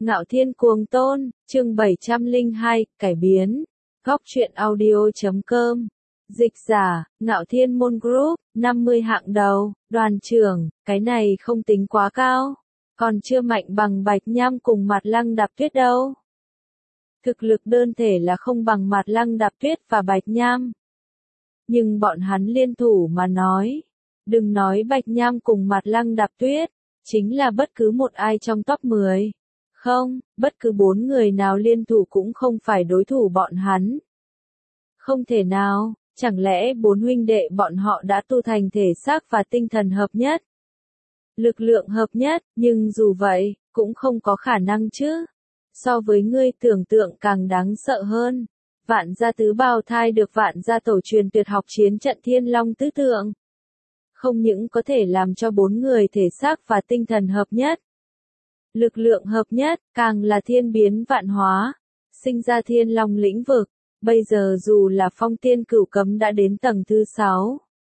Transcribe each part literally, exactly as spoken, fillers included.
Ngạo Thiên Cuồng Tôn, chương bảy trăm lẻ hai, cải biến. Góc truyện audio chấm com. Dịch giả, Ngạo Thiên Môn Group, năm mươi hạng đầu, đoàn trưởng, cái này không tính quá cao. Còn chưa mạnh bằng Bạch Nham cùng Mạt Lăng Đạp Tuyết đâu. Thực lực đơn thể là không bằng Mạt Lăng Đạp Tuyết và Bạch Nham. Nhưng bọn hắn liên thủ mà nói. Đừng nói Bạch Nham cùng Mạt Lăng Đạp Tuyết, chính là bất cứ một ai trong top mười. Không, bất cứ bốn người nào liên thủ cũng không phải đối thủ bọn hắn. Không thể nào, chẳng lẽ bốn huynh đệ bọn họ đã tu thành thể xác và tinh thần hợp nhất? Lực lượng hợp nhất, nhưng dù vậy, cũng không có khả năng chứ. So với ngươi tưởng tượng càng đáng sợ hơn. Vạn gia tứ bào thai được vạn gia tổ truyền tuyệt học chiến trận Thiên Long tứ tượng. Không những có thể làm cho bốn người thể xác và tinh thần hợp nhất. Lực lượng hợp nhất, càng là thiên biến vạn hóa, sinh ra Thiên Long lĩnh vực, bây giờ dù là phong tiên cửu cấm đã đến tầng thứ sáu.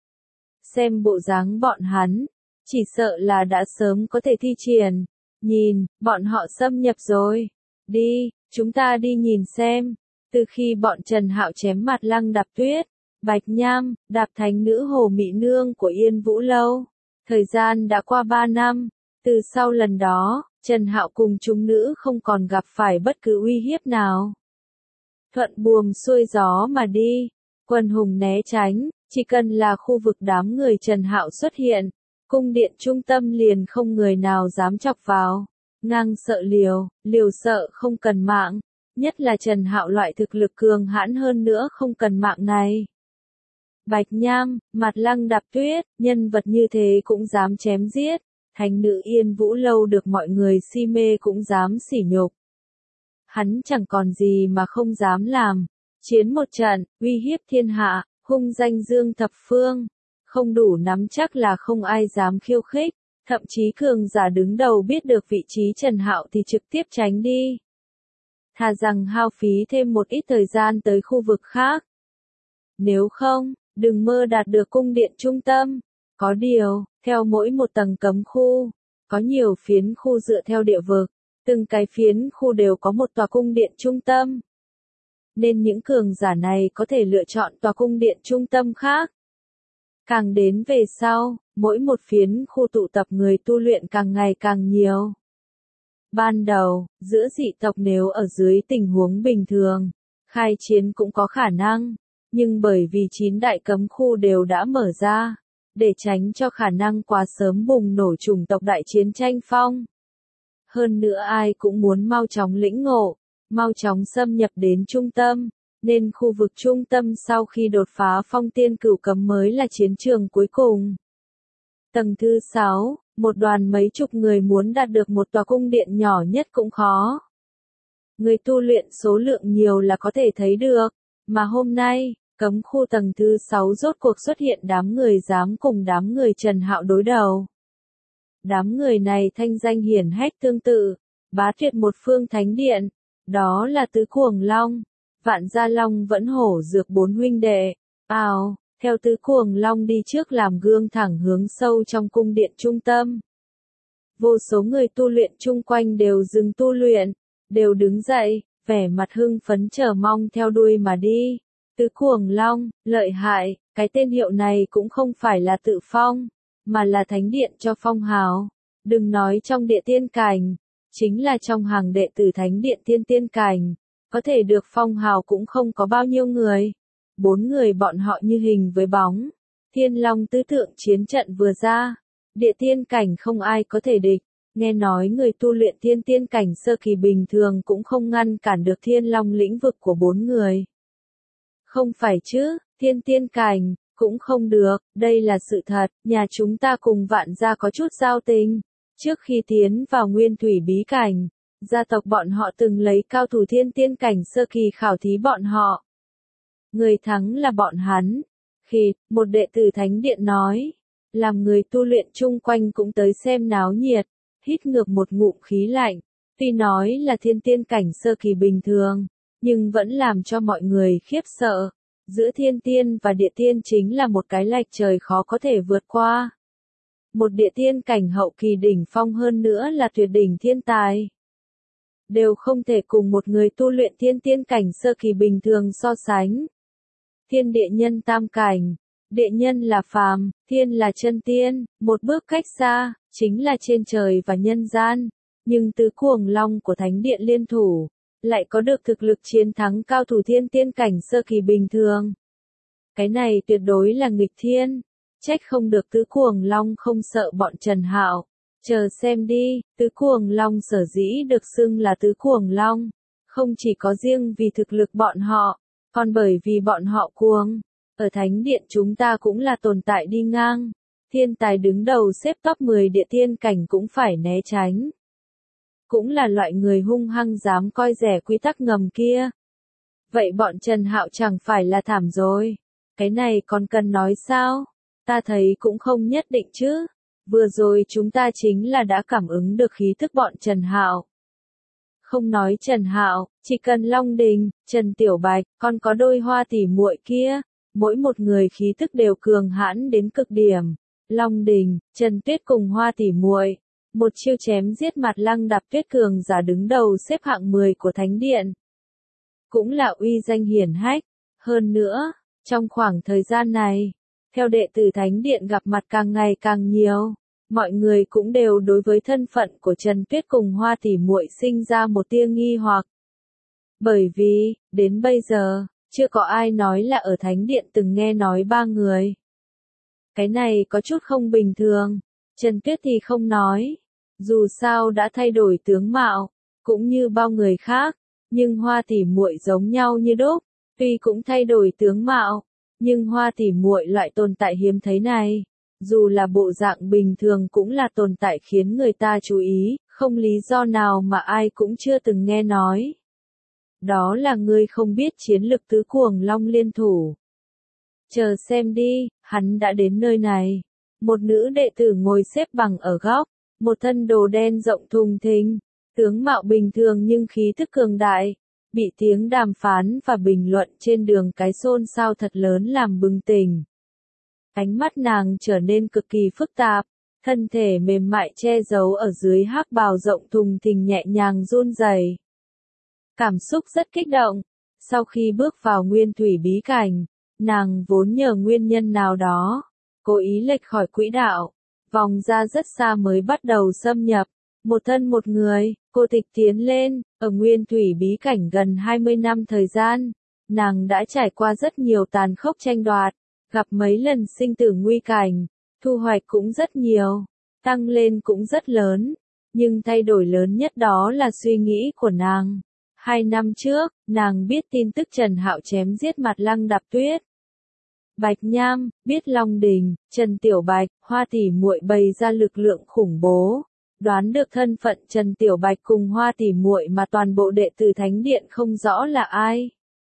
Xem bộ dáng bọn hắn, chỉ sợ là đã sớm có thể thi triển, nhìn, bọn họ xâm nhập rồi, đi, chúng ta đi nhìn xem, từ khi bọn Trần Hạo chém Mạt Lăng Đạp Tuyết, Bạch Nham, đạp thành nữ hồ mị nương của Yên Vũ Lâu, thời gian đã qua ba năm, từ sau lần đó, Trần Hạo cùng chúng nữ không còn gặp phải bất cứ uy hiếp nào. Thuận buồm xuôi gió mà đi, quần hùng né tránh, chỉ cần là khu vực đám người Trần Hạo xuất hiện, cung điện trung tâm liền không người nào dám chọc vào, ngang sợ liều, liều sợ không cần mạng, nhất là Trần Hạo loại thực lực cường hãn hơn nữa không cần mạng này. Bạch Nham, Mạt Lăng Đạp Tuyết, nhân vật như thế cũng dám chém giết. Thánh nữ Yên Vũ Lâu được mọi người si mê cũng dám sỉ nhục. Hắn chẳng còn gì mà không dám làm. Chiến một trận, uy hiếp thiên hạ, hung danh dương thập phương. Không đủ nắm chắc là không ai dám khiêu khích. Thậm chí cường giả đứng đầu biết được vị trí Trần Hạo thì trực tiếp tránh đi. Thà rằng hao phí thêm một ít thời gian tới khu vực khác. Nếu không, đừng mơ đạt được cung điện trung tâm. Có điều, theo mỗi một tầng cấm khu, có nhiều phiến khu dựa theo địa vực, từng cái phiến khu đều có một tòa cung điện trung tâm. Nên những cường giả này có thể lựa chọn tòa cung điện trung tâm khác. Càng đến về sau, mỗi một phiến khu tụ tập người tu luyện càng ngày càng nhiều. Ban đầu, giữa dị tộc nếu ở dưới tình huống bình thường, khai chiến cũng có khả năng, nhưng bởi vì chín đại cấm khu đều đã mở ra. Để tránh cho khả năng quá sớm bùng nổ chủng tộc đại chiến tranh phong. Hơn nữa ai cũng muốn mau chóng lĩnh ngộ, mau chóng xâm nhập đến trung tâm, nên khu vực trung tâm sau khi đột phá phong tiên cửu cấm mới là chiến trường cuối cùng. Tầng thứ sáu, một đoàn mấy chục người muốn đạt được một tòa cung điện nhỏ nhất cũng khó. Người tu luyện số lượng nhiều là có thể thấy được, mà hôm nay, cấm khu tầng thứ sáu rốt cuộc xuất hiện đám người dám cùng đám người Trần Hạo đối đầu. Đám người này thanh danh hiển hách tương tự, bá tuyệt một phương thánh điện, đó là Tứ Cuồng Long, Vạn Gia Long vẫn hổ dược bốn huynh đệ, ào, theo Tứ Cuồng Long đi trước làm gương thẳng hướng sâu trong cung điện trung tâm. Vô số người tu luyện chung quanh đều dừng tu luyện, đều đứng dậy, vẻ mặt hưng phấn chờ mong theo đuôi mà đi. Tứ Cuồng Long, lợi hại, cái tên hiệu này cũng không phải là tự phong, mà là thánh điện cho phong hào. Đừng nói trong địa tiên cảnh, chính là trong hàng đệ tử thánh điện tiên tiên cảnh, có thể được phong hào cũng không có bao nhiêu người. Bốn người bọn họ như hình với bóng. Thiên Long tứ tượng chiến trận vừa ra, địa tiên cảnh không ai có thể địch. Nghe nói người tu luyện tiên tiên cảnh sơ kỳ bình thường cũng không ngăn cản được Thiên Long lĩnh vực của bốn người. Không phải chứ, thiên tiên cảnh, cũng không được, đây là sự thật, nhà chúng ta cùng Vạn gia có chút giao tình. Trước khi tiến vào nguyên thủy bí cảnh, gia tộc bọn họ từng lấy cao thủ thiên tiên cảnh sơ kỳ khảo thí bọn họ. Người thắng là bọn hắn. Khi, một đệ tử thánh điện nói, làm người tu luyện chung quanh cũng tới xem náo nhiệt, hít ngược một ngụm khí lạnh, tuy nói là thiên tiên cảnh sơ kỳ bình thường. Nhưng vẫn làm cho mọi người khiếp sợ. Giữa thiên tiên và địa tiên chính là một cái lệch trời khó có thể vượt qua. Một địa tiên cảnh hậu kỳ đỉnh phong hơn nữa là tuyệt đỉnh thiên tài. đều không thể cùng một người tu luyện thiên tiên cảnh sơ kỳ bình thường so sánh. Thiên địa nhân tam cảnh, địa nhân là phàm, thiên là chân tiên, một bước cách xa, chính là trên trời và nhân gian, nhưng tứ cuồng long của thánh điện liên thủ, lại có được thực lực chiến thắng cao thủ thiên tiên cảnh sơ kỳ bình thường. Cái này tuyệt đối là nghịch thiên, trách không được tứ cuồng long không sợ bọn Trần Hạo. Chờ xem đi, tứ cuồng long sở dĩ được xưng là tứ cuồng long, không chỉ có riêng vì thực lực bọn họ, còn bởi vì bọn họ cuồng. Ở thánh điện chúng ta cũng là tồn tại đi ngang, thiên tài đứng đầu xếp top mười địa thiên cảnh cũng phải né tránh. Cũng là loại người hung hăng dám coi rẻ quy tắc ngầm kia. Vậy bọn Trần Hạo chẳng phải là thảm rồi. Cái này còn cần nói sao? Ta thấy cũng không nhất định chứ. Vừa rồi chúng ta chính là đã cảm ứng được khí thức bọn Trần Hạo. Không nói Trần Hạo, chỉ cần Long Đình, Trần Tiểu Bạch, còn có đôi hoa tỉ muội kia, mỗi một người khí thức đều cường hãn đến cực điểm. Long Đình, Trần Tuyết cùng hoa tỉ muội, một chiêu chém giết mặt Lăng Đạp Tuyết cường giả đứng đầu xếp hạng mười của Thánh Điện. Cũng là uy danh hiển hách. Hơn nữa, trong khoảng thời gian này, theo đệ tử Thánh Điện gặp mặt càng ngày càng nhiều, mọi người cũng đều đối với thân phận của Trần Tuyết cùng hoa tỉ muội sinh ra một tia nghi hoặc. Bởi vì, đến bây giờ, chưa có ai nói là ở Thánh Điện từng nghe nói ba người. Cái này có chút không bình thường, Trần Tuyết thì không nói. Dù sao đã thay đổi tướng mạo, cũng như bao người khác, nhưng hoa tỉ muội giống nhau như đúc, tuy cũng thay đổi tướng mạo, nhưng hoa tỉ muội loại tồn tại hiếm thấy này, dù là bộ dạng bình thường cũng là tồn tại khiến người ta chú ý, không lý do nào mà ai cũng chưa từng nghe nói. Đó là ngươi không biết chiến lực tứ cuồng long liên thủ. Chờ xem đi, hắn đã đến nơi này. Một nữ đệ tử ngồi xếp bằng ở góc, một thân đồ đen rộng thùng thình, tướng mạo bình thường nhưng khí thức cường đại, bị tiếng đàm phán và bình luận trên đường cái xôn xao thật lớn làm bừng tỉnh. Ánh mắt nàng trở nên cực kỳ phức tạp, thân thể mềm mại che giấu ở dưới hắc bào rộng thùng thình nhẹ nhàng run rẩy. Cảm xúc rất kích động, sau khi bước vào nguyên thủy bí cảnh, nàng vốn nhờ nguyên nhân nào đó, cố ý lệch khỏi quỹ đạo, vòng ra rất xa mới bắt đầu xâm nhập, một thân một người, cô tịch tiến lên, ở nguyên thủy bí cảnh gần hai mươi năm thời gian, nàng đã trải qua rất nhiều tàn khốc tranh đoạt, gặp mấy lần sinh tử nguy cảnh, thu hoạch cũng rất nhiều, tăng lên cũng rất lớn, nhưng thay đổi lớn nhất đó là suy nghĩ của nàng. Hai năm trước, nàng biết tin tức Trần Hạo chém giết mặt Lăng Đạp Tuyết. Bạch Nham, biết Long Đình, Trần Tiểu Bạch, hoa tỉ muội bày ra lực lượng khủng bố. Đoán được thân phận Trần Tiểu Bạch cùng hoa tỉ muội mà toàn bộ đệ tử Thánh Điện không rõ là ai.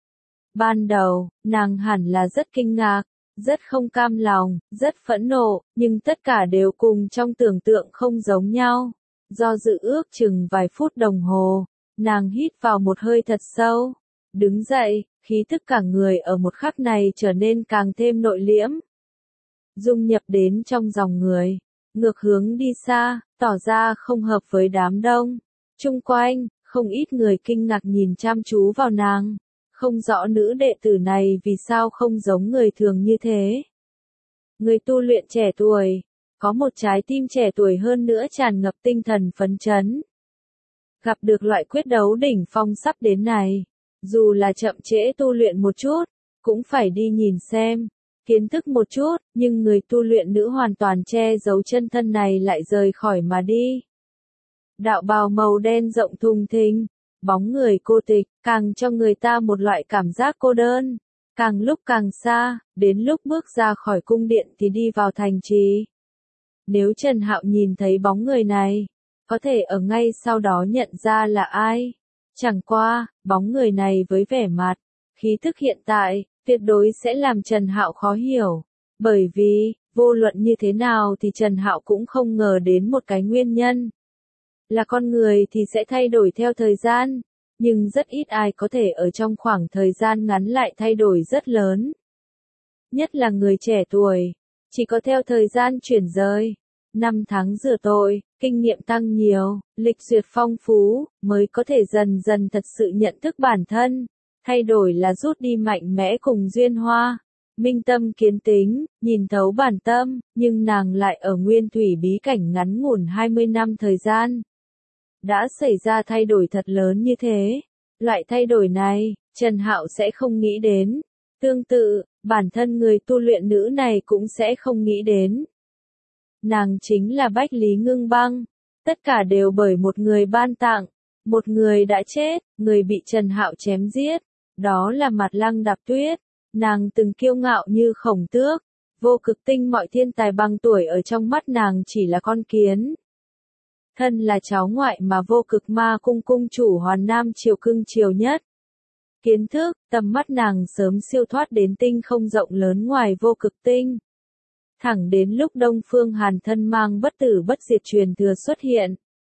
Ban đầu, nàng hẳn là rất kinh ngạc, rất không cam lòng, rất phẫn nộ, nhưng tất cả đều cùng trong tưởng tượng không giống nhau. Do dự ước chừng vài phút đồng hồ, nàng hít vào một hơi thật sâu, đứng dậy, khí thức cả người ở một khắc này trở nên càng thêm nội liễm. Dung nhập đến trong dòng người, ngược hướng đi xa, tỏ ra không hợp với đám đông. Chung quanh, không ít người kinh ngạc nhìn chăm chú vào nàng, không rõ nữ đệ tử này vì sao không giống người thường như thế. Người tu luyện trẻ tuổi, có một trái tim trẻ tuổi hơn nữa tràn ngập tinh thần phấn chấn. Gặp được loại quyết đấu đỉnh phong sắp đến này, dù là chậm trễ tu luyện một chút, cũng phải đi nhìn xem, kiến thức một chút, nhưng người tu luyện nữ hoàn toàn che giấu chân thân này lại rời khỏi mà đi. Đạo bào màu đen rộng thùng thình, bóng người cô tịch, càng cho người ta một loại cảm giác cô đơn, càng lúc càng xa, đến lúc bước ra khỏi cung điện thì đi vào thành trì. Nếu Trần Hạo nhìn thấy bóng người này, có thể ở ngay sau đó nhận ra là ai. Chẳng qua, bóng người này với vẻ mặt, khí thức hiện tại, tuyệt đối sẽ làm Trần Hạo khó hiểu. Bởi vì, vô luận như thế nào thì Trần Hạo cũng không ngờ đến một cái nguyên nhân. Là con người thì sẽ thay đổi theo thời gian, nhưng rất ít ai có thể ở trong khoảng thời gian ngắn lại thay đổi rất lớn. Nhất là người trẻ tuổi, chỉ có theo thời gian chuyển rời, Năm tháng rửa tội, kinh nghiệm tăng nhiều, lịch duyệt phong phú, mới có thể dần dần thật sự nhận thức bản thân. Thay đổi là rút đi mạnh mẽ cùng duyên hoa. Minh tâm kiến tính, nhìn thấu bản tâm, nhưng nàng lại ở nguyên thủy bí cảnh ngắn ngủn hai mươi năm thời gian. Đã xảy ra thay đổi thật lớn như thế. Loại thay đổi này, Trần Hạo sẽ không nghĩ đến. Tương tự, bản thân người tu luyện nữ này cũng sẽ không nghĩ đến. Nàng chính là Bách Lý Ngưng Băng. Tất cả đều bởi một người ban tặng. Một người đã chết, người bị Trần Hạo chém giết. Đó là Mặt Lăng Đạp Tuyết. Nàng từng kiêu ngạo như Khổng Tước. Vô Cực Tinh mọi thiên tài bằng tuổi ở trong mắt nàng chỉ là con kiến. Thân là cháu ngoại mà Vô Cực Ma Cung cung chủ Hoàn Nam Triều cưng chiều nhất. Kiến thức, tầm mắt nàng sớm siêu thoát đến tinh không rộng lớn ngoài Vô Cực Tinh. Thẳng đến lúc Đông Phương Hàn thân mang bất tử bất diệt truyền thừa xuất hiện.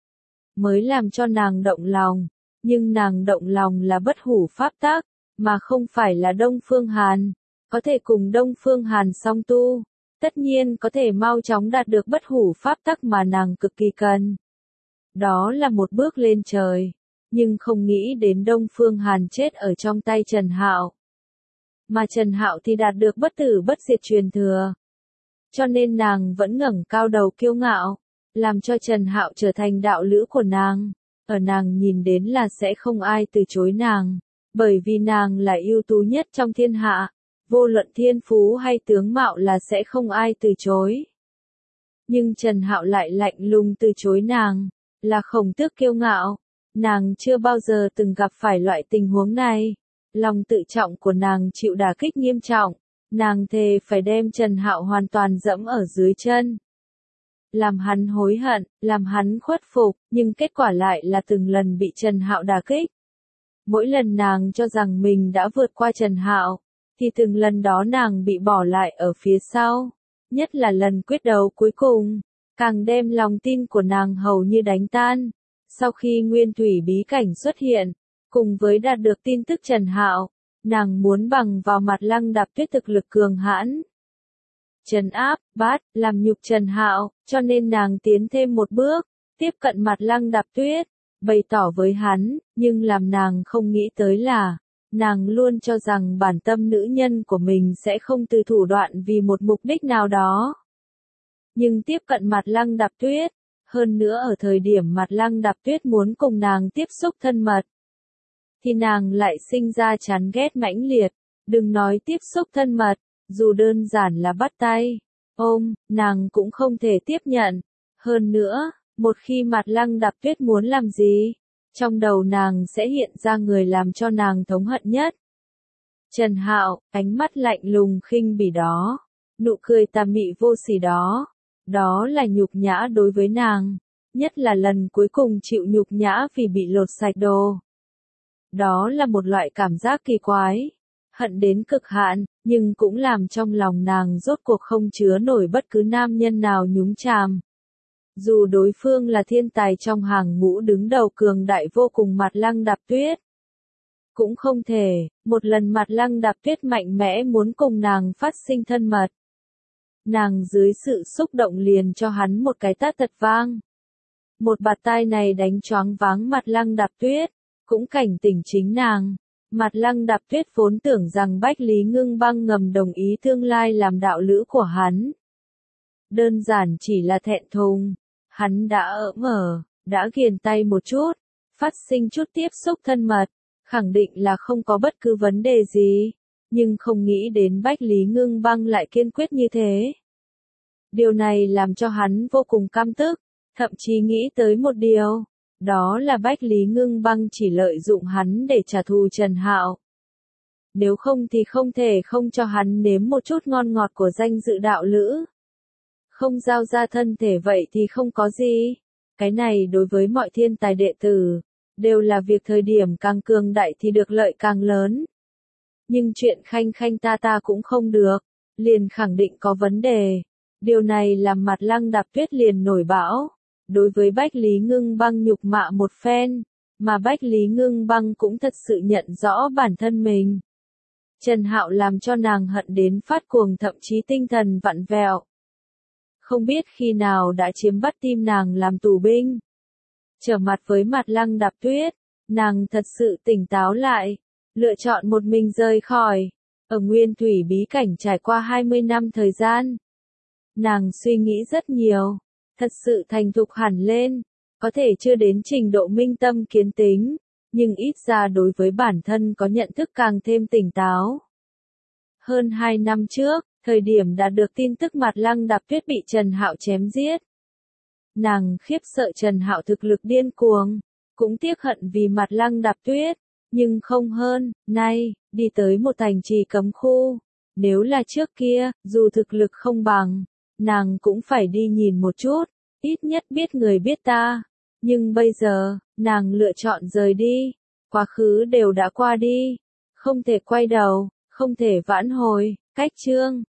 Mới làm cho nàng động lòng, nhưng nàng động lòng là bất hủ pháp tắc, mà không phải là Đông Phương Hàn. Có thể cùng Đông Phương Hàn song tu, tất nhiên có thể mau chóng đạt được bất hủ pháp tắc mà nàng cực kỳ cần. Đó là một bước lên trời, nhưng không nghĩ đến Đông Phương Hàn chết ở trong tay Trần Hạo. Mà Trần Hạo thì đạt được bất tử bất diệt truyền thừa. Cho nên nàng vẫn ngẩng cao đầu kiêu ngạo, làm cho Trần Hạo trở thành đạo lữ của nàng. Ở nàng nhìn đến là sẽ không ai từ chối nàng, bởi vì nàng là ưu tú nhất trong thiên hạ, vô luận thiên phú hay tướng mạo là sẽ không ai từ chối. Nhưng Trần Hạo lại lạnh lùng từ chối nàng, là Khổng Tước kiêu ngạo. Nàng chưa bao giờ từng gặp phải loại tình huống này. Lòng tự trọng của nàng chịu đả kích nghiêm trọng. Nàng thề phải đem Trần Hạo hoàn toàn dẫm ở dưới chân. Làm hắn hối hận, làm hắn khuất phục, nhưng kết quả lại là từng lần bị Trần Hạo đả kích. Mỗi lần nàng cho rằng mình đã vượt qua Trần Hạo, thì từng lần đó nàng bị bỏ lại ở phía sau. Nhất là lần quyết đấu cuối cùng, càng đem lòng tin của nàng hầu như đánh tan. Sau khi Nguyên Thủy bí cảnh xuất hiện, cùng với đạt được tin tức Trần Hạo, nàng muốn bằng vào Mặt Lăng Đạp Tuyết thực lực cường hãn. Trấn áp, bắt, làm nhục Trần Hạo, cho nên nàng tiến thêm một bước, tiếp cận Mặt Lăng Đạp Tuyết, bày tỏ với hắn, nhưng làm nàng không nghĩ tới là, nàng luôn cho rằng bản tâm nữ nhân của mình sẽ không từ thủ đoạn vì một mục đích nào đó. Nhưng tiếp cận Mặt Lăng Đạp Tuyết, hơn nữa ở thời điểm Mặt Lăng Đạp Tuyết muốn cùng nàng tiếp xúc thân mật, thì nàng lại sinh ra chán ghét mãnh liệt, đừng nói tiếp xúc thân mật, dù đơn giản là bắt tay, ôm, nàng cũng không thể tiếp nhận. Hơn nữa, một khi Mặt Lăng Đạp Tuyết muốn làm gì, trong đầu nàng sẽ hiện ra người làm cho nàng thống hận nhất. Trần Hạo, ánh mắt lạnh lùng khinh bỉ đó, nụ cười tà mị vô sỉ đó, đó là nhục nhã đối với nàng, nhất là lần cuối cùng chịu nhục nhã vì bị lột sạch đồ. Đó là một loại cảm giác kỳ quái, hận đến cực hạn, nhưng cũng làm trong lòng nàng rốt cuộc không chứa nổi bất cứ nam nhân nào nhúng chàm. Dù đối phương là thiên tài trong hàng ngũ đứng đầu cường đại vô cùng Mặt Lăng Đạp Tuyết, cũng không thể, một lần Mặt Lăng Đạp Tuyết mạnh mẽ muốn cùng nàng phát sinh thân mật. Nàng dưới sự xúc động liền cho hắn một cái tát thật vang. Một bạt tai này đánh choáng váng Mặt Lăng Đạp Tuyết, cũng cảnh tỉnh chính nàng. Mặt Lăng Đạp Tuyết vốn tưởng rằng Bách Lý Ngưng Băng ngầm đồng ý tương lai làm đạo lữ của hắn. Đơn giản chỉ là thẹn thùng, hắn đã ỡm ở, đã ghiền tay một chút, phát sinh chút tiếp xúc thân mật, khẳng định là không có bất cứ vấn đề gì, nhưng không nghĩ đến Bách Lý Ngưng Băng lại kiên quyết như thế. Điều này làm cho hắn vô cùng căm tức, thậm chí nghĩ tới một điều. Đó là Bách Lý Ngưng Băng chỉ lợi dụng hắn để trả thù Trần Hạo. Nếu không thì không thể không cho hắn nếm một chút ngon ngọt của danh dự đạo lữ. Không giao ra thân thể vậy thì không có gì. Cái này đối với mọi thiên tài đệ tử, đều là việc thời điểm càng cường đại thì được lợi càng lớn. Nhưng chuyện khanh khanh ta ta cũng không được, liền khẳng định có vấn đề. Điều này làm Mặt Lăng Đạp Tuyết liền nổi bão. Đối với Bách Lý Ngưng Băng nhục mạ một phen, mà Bách Lý Ngưng Băng cũng thật sự nhận rõ bản thân mình. Trần Hạo làm cho nàng hận đến phát cuồng thậm chí tinh thần vặn vẹo. không biết khi nào đã chiếm bắt tim nàng làm tù binh. Trở mặt với Mặt Lăng Đạp Tuyết, nàng thật sự tỉnh táo lại, lựa chọn một mình rời khỏi. Ở Nguyên Thủy bí cảnh trải qua hai mươi năm thời gian, nàng suy nghĩ rất nhiều, thật sự thành thục hẳn lên, có thể chưa đến trình độ minh tâm kiến tính, nhưng ít ra đối với bản thân có nhận thức càng thêm tỉnh táo. Hơn hai năm trước, thời điểm đạt được tin tức Mặt Lăng Đạp Tuyết bị Trần Hạo chém giết, nàng khiếp sợ Trần Hạo thực lực điên cuồng, cũng tiếc hận vì Mặt Lăng Đạp Tuyết, nhưng không hơn, nay, đi tới một thành trì cấm khu, nếu là trước kia, dù thực lực không bằng, nàng cũng phải đi nhìn một chút, ít nhất biết người biết ta, nhưng bây giờ, nàng lựa chọn rời đi, quá khứ đều đã qua đi, không thể quay đầu, không thể vãn hồi, cách chương